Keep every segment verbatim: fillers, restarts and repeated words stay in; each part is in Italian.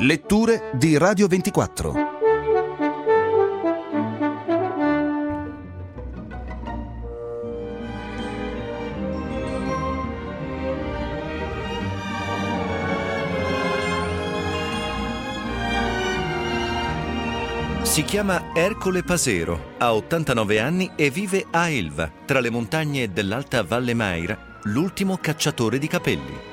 Letture di Radio ventiquattro. Si chiama Ercole Pasero, ha ottantanove anni e vive a Elva, tra le montagne dell'Alta Valle Maira, l'ultimo cacciatore di capelli.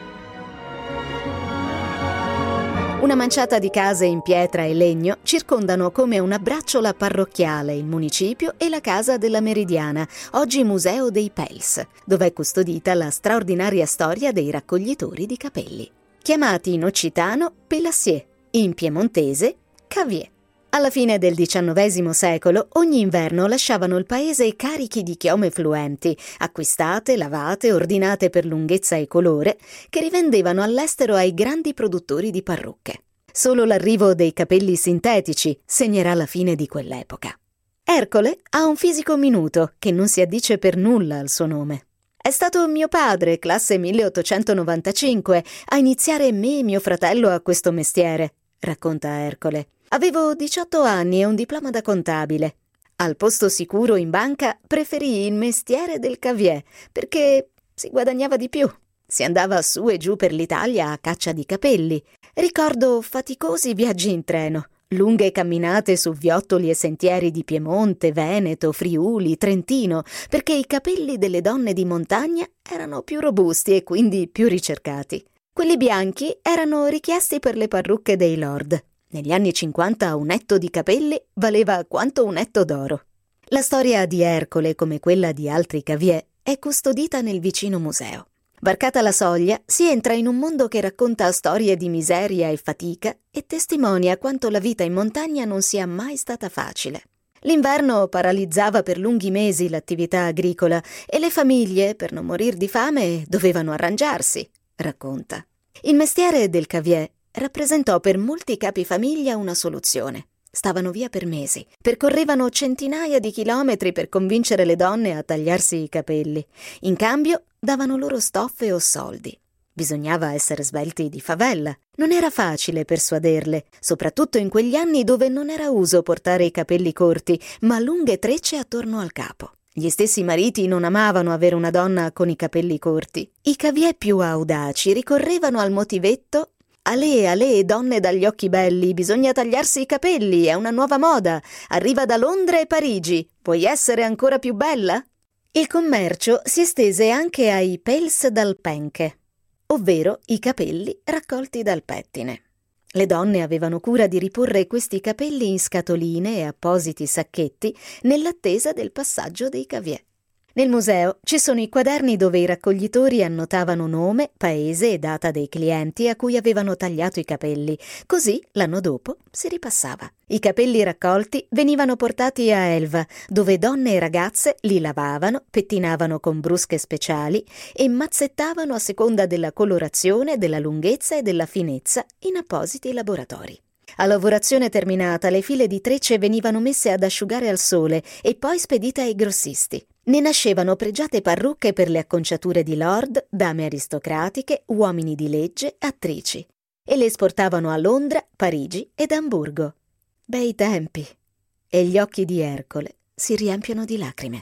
Una manciata di case in pietra e legno circondano come una braciola parrocchiale il municipio e la casa della Meridiana, oggi Museo dei Pels, dove è custodita la straordinaria storia dei raccoglitori di capelli. Chiamati in occitano Pélassier, in piemontese Cavier. Alla fine del diciannovesimo secolo, ogni inverno lasciavano il paese carichi di chiome fluenti, acquistate, lavate, ordinate per lunghezza e colore, che rivendevano all'estero ai grandi produttori di parrucche. Solo l'arrivo dei capelli sintetici segnerà la fine di quell'epoca. Ercole ha un fisico minuto che non si addice per nulla al suo nome. È stato mio padre, classe milleottocentonovantacinque, a iniziare me e mio fratello a questo mestiere, racconta Ercole. Avevo diciotto anni e un diploma da contabile. Al posto sicuro in banca preferii il mestiere del cavier perché si guadagnava di più. Si andava su e giù per l'Italia a caccia di capelli. Ricordo faticosi viaggi in treno, lunghe camminate su viottoli e sentieri di Piemonte, Veneto, Friuli, Trentino, perché i capelli delle donne di montagna erano più robusti e quindi più ricercati. Quelli bianchi erano richiesti per le parrucche dei lord. Negli anni cinquanta un etto di capelli valeva quanto un etto d'oro. La storia di Ercole, come quella di altri cavier, è custodita nel vicino museo. Varcata la soglia, si entra in un mondo che racconta storie di miseria e fatica e testimonia quanto la vita in montagna non sia mai stata facile. L'inverno paralizzava per lunghi mesi l'attività agricola e le famiglie, per non morir di fame, dovevano arrangiarsi, racconta. Il mestiere del cavier rappresentò per molti capifamiglia una soluzione. Stavano via per mesi, percorrevano centinaia di chilometri per convincere le donne a tagliarsi i capelli. In cambio davano loro stoffe o soldi. Bisognava essere svelti di favella. Non era facile persuaderle, soprattutto in quegli anni dove non era uso portare i capelli corti, ma lunghe trecce attorno al capo. Gli stessi mariti non amavano avere una donna con i capelli corti. I cavier più audaci ricorrevano al motivetto: «Ale, ale, donne dagli occhi belli, bisogna tagliarsi i capelli, è una nuova moda, arriva da Londra e Parigi, vuoi essere ancora più bella?» Il commercio si estese anche ai pels d'alpenche, ovvero i capelli raccolti dal pettine. Le donne avevano cura di riporre questi capelli in scatoline e appositi sacchetti nell'attesa del passaggio dei cavier. Nel museo ci sono i quaderni dove i raccoglitori annotavano nome, paese e data dei clienti a cui avevano tagliato i capelli, così l'anno dopo si ripassava. I capelli raccolti venivano portati a Elva, dove donne e ragazze li lavavano, pettinavano con brusche speciali e mazzettavano a seconda della colorazione, della lunghezza e della finezza in appositi laboratori. A lavorazione terminata, le file di trecce venivano messe ad asciugare al sole e poi spedite ai grossisti. Ne nascevano pregiate parrucche per le acconciature di lord, dame aristocratiche, uomini di legge, attrici. E le esportavano a Londra, Parigi ed Amburgo. Bei tempi! E gli occhi di Ercole si riempiono di lacrime.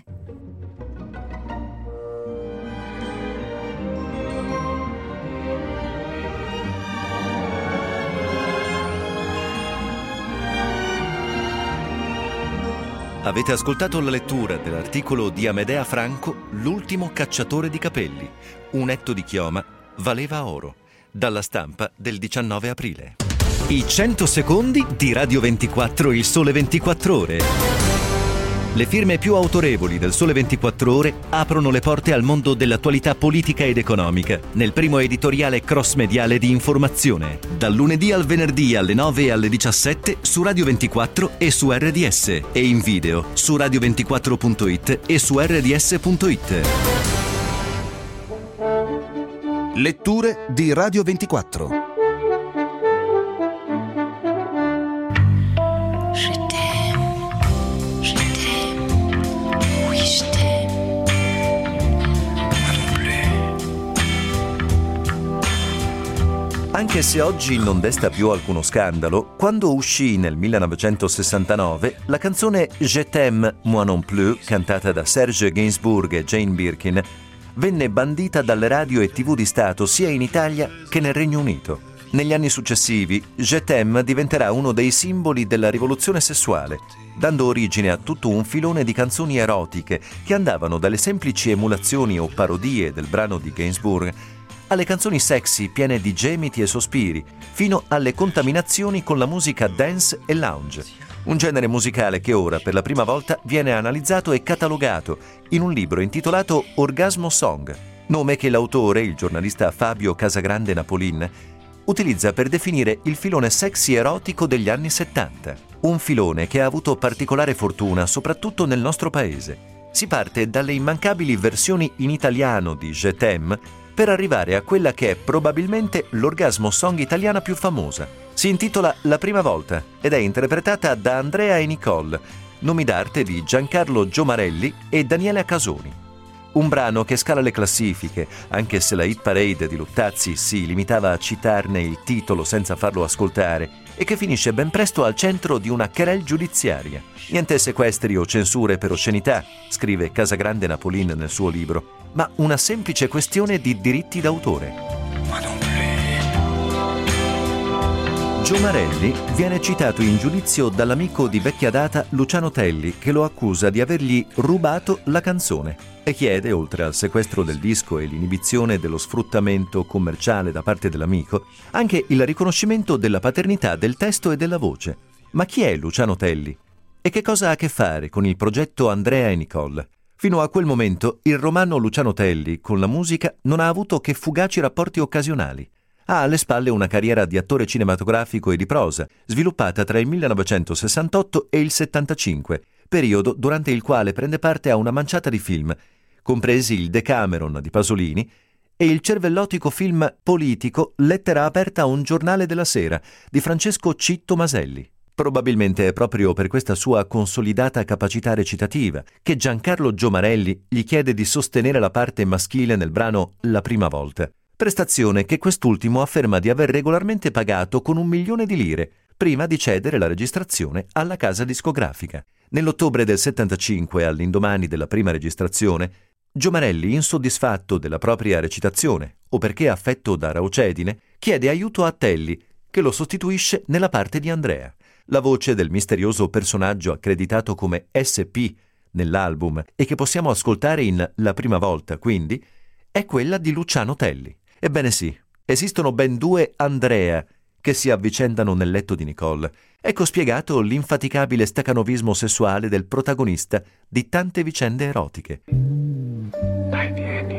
Avete ascoltato la lettura dell'articolo di Amedea Franco, L'ultimo cacciatore di capelli. Un etto di chioma valeva oro, dalla Stampa del diciannove aprile. I cento secondi di Radio ventiquattro, il Sole ventiquattro Ore. Le firme più autorevoli del Sole ventiquattro Ore aprono le porte al mondo dell'attualità politica ed economica nel primo editoriale cross-mediale di informazione, dal lunedì al venerdì alle nove e alle diciassette su Radio ventiquattro e su R D S e in video su radio ventiquattro punto it e su R D S punto it. Letture di Radio ventiquattro. Anche Anche se oggi non desta più alcuno scandalo, quando uscì nel millenovecentosessantanove la canzone Je t'aime, moi non plus, cantata da Serge Gainsbourg e Jane Birkin, venne bandita dalle radio e tivù di Stato sia in Italia che nel Regno Unito. Negli anni successivi, Je t'aime diventerà uno dei simboli della rivoluzione sessuale, dando origine a tutto un filone di canzoni erotiche che andavano dalle semplici emulazioni o parodie del brano di Gainsbourg alle canzoni sexy piene di gemiti e sospiri, fino alle contaminazioni con la musica dance e lounge. Un genere musicale che ora, per la prima volta, viene analizzato e catalogato in un libro intitolato Orgasmo Song, nome che l'autore, il giornalista Fabio Casagrande Napolin, utilizza per definire il filone sexy erotico degli anni settanta. Un filone che ha avuto particolare fortuna soprattutto nel nostro paese. Si parte dalle immancabili versioni in italiano di Je t'aime per arrivare a quella che è probabilmente l'orgasmo song italiana più famosa. Si intitola La prima volta ed è interpretata da Andrea e Nicole, nomi d'arte di Giancarlo Giomarelli e Daniela Casoni. Un brano che scala le classifiche, anche se la hit parade di Luttazzi si limitava a citarne il titolo senza farlo ascoltare, e che finisce ben presto al centro di una querelle giudiziaria. Niente sequestri o censure per oscenità, scrive Casagrande Napolin nel suo libro, ma una semplice questione di diritti d'autore. Ma non Giomarelli viene citato in giudizio dall'amico di vecchia data Luciano Telli, che lo accusa di avergli rubato la canzone e chiede, oltre al sequestro del disco e l'inibizione dello sfruttamento commerciale da parte dell'amico, anche il riconoscimento della paternità del testo e della voce. Ma chi è Luciano Telli? E che cosa ha a che fare con il progetto Andrea e Nicole? Fino a quel momento il romano Luciano Telli con la musica non ha avuto che fugaci rapporti occasionali. Ha alle spalle una carriera di attore cinematografico e di prosa, sviluppata tra il millenovecentosessantotto e il settantacinque, periodo durante il quale prende parte a una manciata di film, compresi il Decameron di Pasolini e il cervellotico film politico Lettera aperta a un giornale della sera di Francesco Citto Maselli. Probabilmente è proprio per questa sua consolidata capacità recitativa che Giancarlo Giomarelli gli chiede di sostenere la parte maschile nel brano La prima volta, prestazione che quest'ultimo afferma di aver regolarmente pagato con un milione di lire prima di cedere la registrazione alla casa discografica. Nell'ottobre del settantacinque, all'indomani della prima registrazione, Giomarelli, insoddisfatto della propria recitazione o perché affetto da raucedine, chiede aiuto a Telli, che lo sostituisce nella parte di Andrea. La voce del misterioso personaggio accreditato come S P nell'album e che possiamo ascoltare in La prima volta, quindi, è quella di Luciano Telli. Ebbene sì, esistono ben due Andrea che si avvicendano nel letto di Nicole. Ecco spiegato l'infaticabile stacanovismo sessuale del protagonista di tante vicende erotiche. Dai, vieni.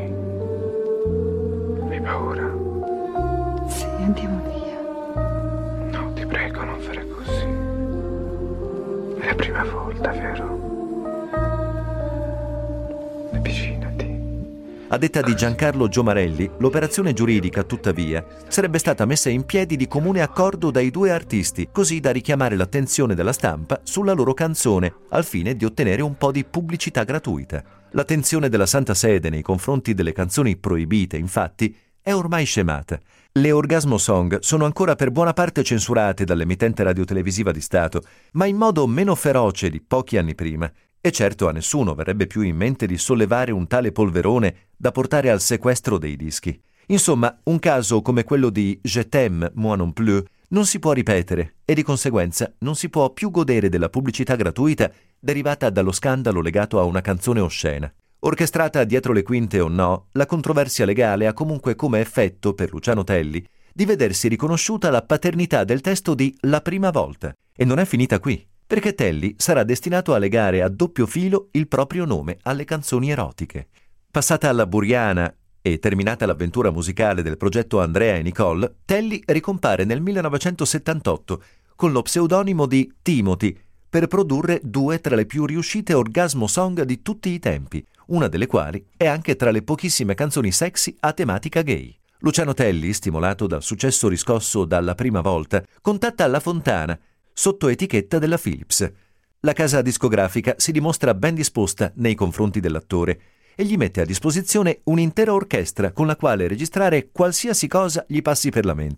Hai paura? Sì, andiamo via. No, ti prego, non fare così. È la prima volta, vero? Avvicinati. A detta di Giancarlo Giomarelli, l'operazione giuridica, tuttavia, sarebbe stata messa in piedi di comune accordo dai due artisti, così da richiamare l'attenzione della stampa sulla loro canzone, al fine di ottenere un po' di pubblicità gratuita. L'attenzione della Santa Sede nei confronti delle canzoni proibite, infatti, è ormai scemata. Le Orgasmo Song sono ancora per buona parte censurate dall'emittente radiotelevisiva di Stato, ma in modo meno feroce di pochi anni prima. E certo a nessuno verrebbe più in mente di sollevare un tale polverone da portare al sequestro dei dischi. Insomma, un caso come quello di Je t'aime, moi non plus non si può ripetere e di conseguenza non si può più godere della pubblicità gratuita derivata dallo scandalo legato a una canzone oscena. Orchestrata dietro le quinte o no, la controversia legale ha comunque come effetto per Luciano Telli di vedersi riconosciuta la paternità del testo di La prima volta. E non è finita qui, perché Telli sarà destinato a legare a doppio filo il proprio nome alle canzoni erotiche. Passata alla Buriana e terminata l'avventura musicale del progetto Andrea e Nicole, Telli ricompare nel millenovecentosettantotto con lo pseudonimo di Timothy per produrre due tra le più riuscite orgasmo song di tutti i tempi, una delle quali è anche tra le pochissime canzoni sexy a tematica gay. Luciano Telli, stimolato dal successo riscosso dalla prima volta, contatta La Fontana, sotto etichetta della Philips. La casa discografica si dimostra ben disposta nei confronti dell'attore e gli mette a disposizione un'intera orchestra con la quale registrare qualsiasi cosa gli passi per la mente.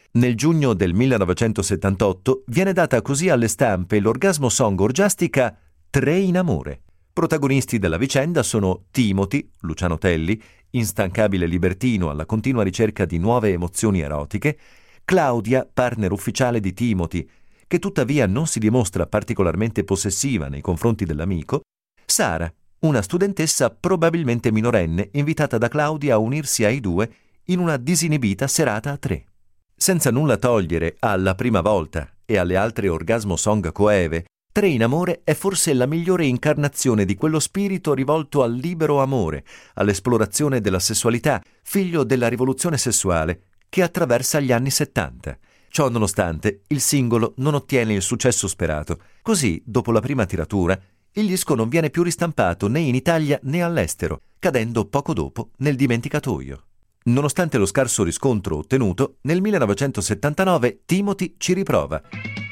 Nel giugno del millenovecentosettantotto viene data così alle stampe l'orgasmo song orgiastica Tre in amore. Protagonisti della vicenda sono Timothy, Luciano Telli, instancabile libertino alla continua ricerca di nuove emozioni erotiche, Claudia, partner ufficiale di Timothy, che tuttavia non si dimostra particolarmente possessiva nei confronti dell'amico, Sara, una studentessa probabilmente minorenne invitata da Claudia a unirsi ai due in una disinibita serata a tre. Senza nulla togliere alla Prima volta e alle altre orgasmo song coeve, Tre in amore è forse la migliore incarnazione di quello spirito rivolto al libero amore, all'esplorazione della sessualità, figlio della rivoluzione sessuale, che attraversa gli anni settanta. Ciò nonostante, il singolo non ottiene il successo sperato. Così, dopo la prima tiratura, il disco non viene più ristampato né in Italia né all'estero, cadendo poco dopo nel dimenticatoio. Nonostante lo scarso riscontro ottenuto, nel millenovecentosettantanove Timothy ci riprova.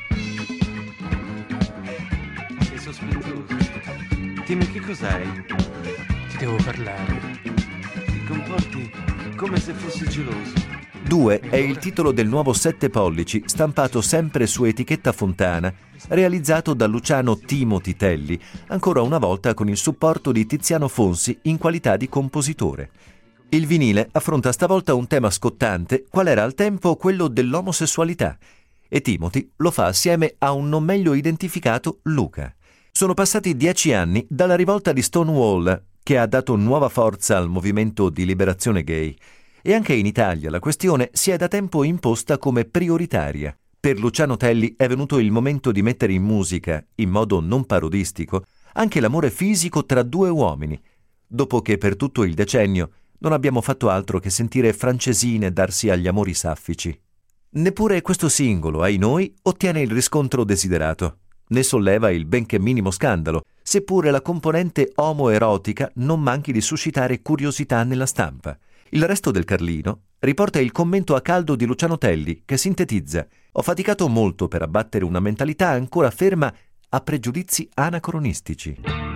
Sei sospettoso. Dimmi che cos'hai? Ti devo parlare. Ti comporti come se fossi geloso. Due è il titolo del nuovo sette pollici, stampato sempre su etichetta Fontana, realizzato da Luciano Timothy Telli, ancora una volta con il supporto di Tiziano Fonsi in qualità di compositore. Il vinile affronta stavolta un tema scottante, qual era al tempo quello dell'omosessualità, e Timothy lo fa assieme a un non meglio identificato Luca. Sono passati dieci anni dalla rivolta di Stonewall, che ha dato nuova forza al movimento di liberazione gay, e anche in Italia la questione si è da tempo imposta come prioritaria. Per Luciano Telli è venuto il momento di mettere in musica, in modo non parodistico, anche l'amore fisico tra due uomini, dopo che per tutto il decennio non abbiamo fatto altro che sentire francesine darsi agli amori saffici. Neppure questo singolo, ai noi, ottiene il riscontro desiderato. Ne solleva il benché minimo scandalo, seppure la componente omoerotica non manchi di suscitare curiosità nella stampa. Il resto del Carlino riporta il commento a caldo di Luciano Telli, che sintetizza: «Ho faticato molto per abbattere una mentalità ancora ferma a pregiudizi anacronistici».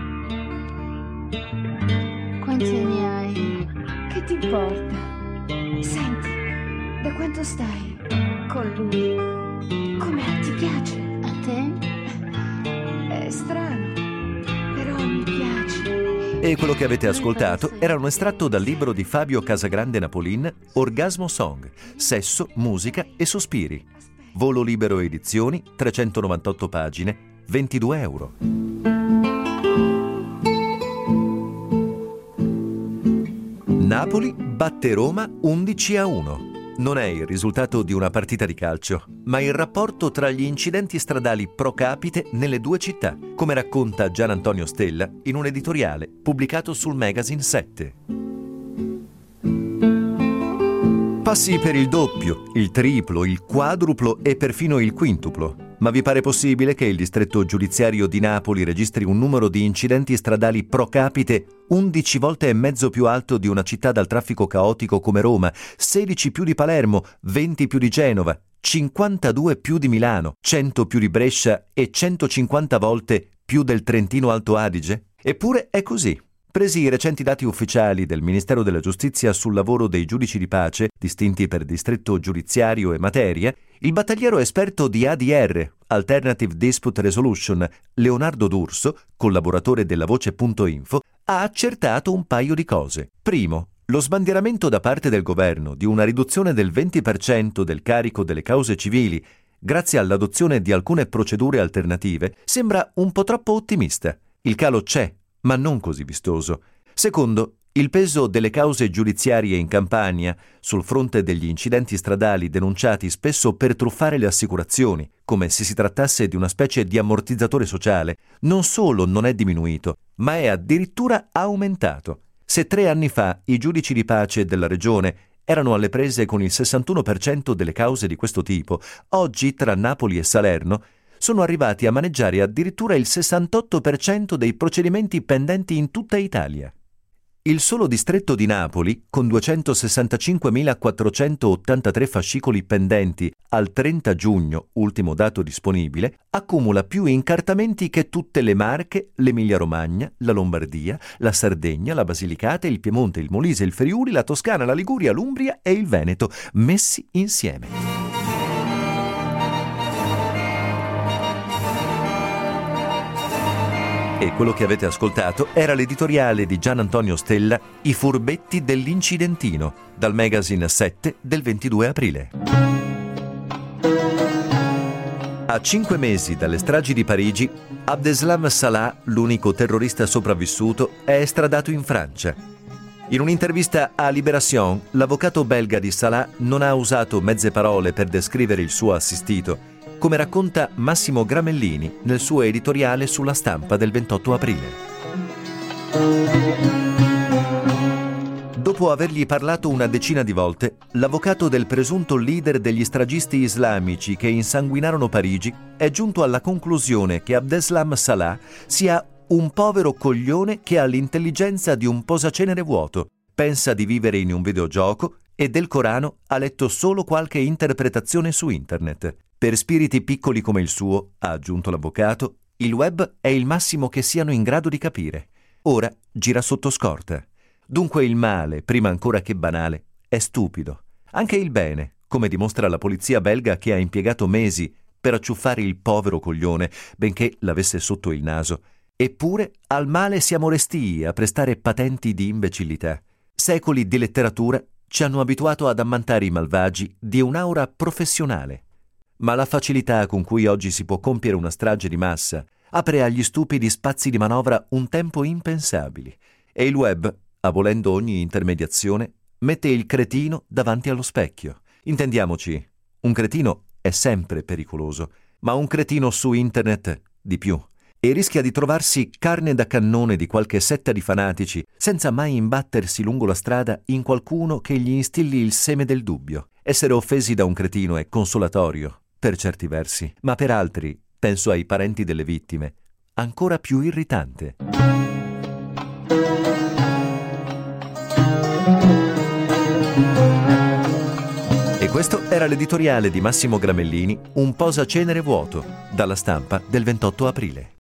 Quanti anni hai? Che ti importa? Senti, da quanto stai con lui? Com'è? Ti piace? A te? È strano, però mi piace. E quello che avete ascoltato era un estratto dal libro di Fabio Casagrande Napolin, Orgasmo Song, sesso, musica e sospiri. Volo Libero Edizioni, trecentonovantotto pagine, ventidue euro. Napoli batte Roma undici a uno. Non è il risultato di una partita di calcio, ma il rapporto tra gli incidenti stradali pro capite nelle due città, come racconta Gian Antonio Stella in un editoriale pubblicato sul Magazine sette. Passi per il doppio, il triplo, il quadruplo e perfino il quintuplo. Ma vi pare possibile che il distretto giudiziario di Napoli registri un numero di incidenti stradali pro capite undici volte e mezzo più alto di una città dal traffico caotico come Roma, sedici più di Palermo, venti più di Genova, cinquantadue più di Milano, cento più di Brescia e centocinquanta volte più del Trentino Alto Adige? Eppure è così. Presi i recenti dati ufficiali del Ministero della Giustizia sul lavoro dei giudici di pace, distinti per distretto giudiziario e materia, il battagliero esperto di A D R, Alternative Dispute Resolution, Leonardo D'Urso, collaboratore della Voce.info, ha accertato un paio di cose. Primo, lo sbandieramento da parte del governo di una riduzione del venti per cento del carico delle cause civili grazie all'adozione di alcune procedure alternative sembra un po' troppo ottimista. Il calo c'è, ma non così vistoso. Secondo, il peso delle cause giudiziarie in Campania sul fronte degli incidenti stradali denunciati spesso per truffare le assicurazioni, come se si trattasse di una specie di ammortizzatore sociale, non solo non è diminuito, ma è addirittura aumentato. Se tre anni fa i giudici di pace della regione erano alle prese con il sessantuno per cento delle cause di questo tipo, oggi tra Napoli e Salerno sono arrivati a maneggiare addirittura il sessantotto per cento dei procedimenti pendenti in tutta Italia. Il solo distretto di Napoli, con duecentosessantacinquemilaquattrocentottantatré fascicoli pendenti al trenta giugno, ultimo dato disponibile, accumula più incartamenti che tutte le Marche, l'Emilia-Romagna, la Lombardia, la Sardegna, la Basilicata, il Piemonte, il Molise, il Friuli, la Toscana, la Liguria, l'Umbria e il Veneto, messi insieme. E quello che avete ascoltato era l'editoriale di Gian Antonio Stella, I furbetti dell'Incidentino, dal magazine sette del ventidue aprile. A cinque mesi dalle stragi di Parigi, Abdeslam Salah, l'unico terrorista sopravvissuto, è estradato in Francia. In un'intervista a Libération, l'avvocato belga di Salah non ha usato mezze parole per descrivere il suo assistito, come racconta Massimo Gramellini nel suo editoriale sulla Stampa del ventotto aprile. Dopo avergli parlato una decina di volte, l'avvocato del presunto leader degli stragisti islamici che insanguinarono Parigi è giunto alla conclusione che Abdeslam Salah sia un povero coglione che ha l'intelligenza di un posacenere vuoto, pensa di vivere in un videogioco e del Corano ha letto solo qualche interpretazione su internet. Per spiriti piccoli come il suo, ha aggiunto l'avvocato, il web è il massimo che siano in grado di capire. Ora gira sotto scorta. Dunque il male, prima ancora che banale, è stupido. Anche il bene, come dimostra la polizia belga che ha impiegato mesi per acciuffare il povero coglione, benché l'avesse sotto il naso. Eppure al male siamo restii a prestare patenti di imbecillità. Secoli di letteratura ci hanno abituato ad ammantare i malvagi di un'aura professionale. Ma la facilità con cui oggi si può compiere una strage di massa apre agli stupidi spazi di manovra un tempo impensabili. E il web, abolendo ogni intermediazione, mette il cretino davanti allo specchio. Intendiamoci, un cretino è sempre pericoloso, ma un cretino su internet di più. E rischia di trovarsi carne da cannone di qualche setta di fanatici, senza mai imbattersi lungo la strada in qualcuno che gli instilli il seme del dubbio. Essere offesi da un cretino è consolatorio, per certi versi, ma per altri, penso ai parenti delle vittime, ancora più irritante. E questo era l'editoriale di Massimo Gramellini, Un posacenere vuoto, dalla Stampa del ventotto aprile.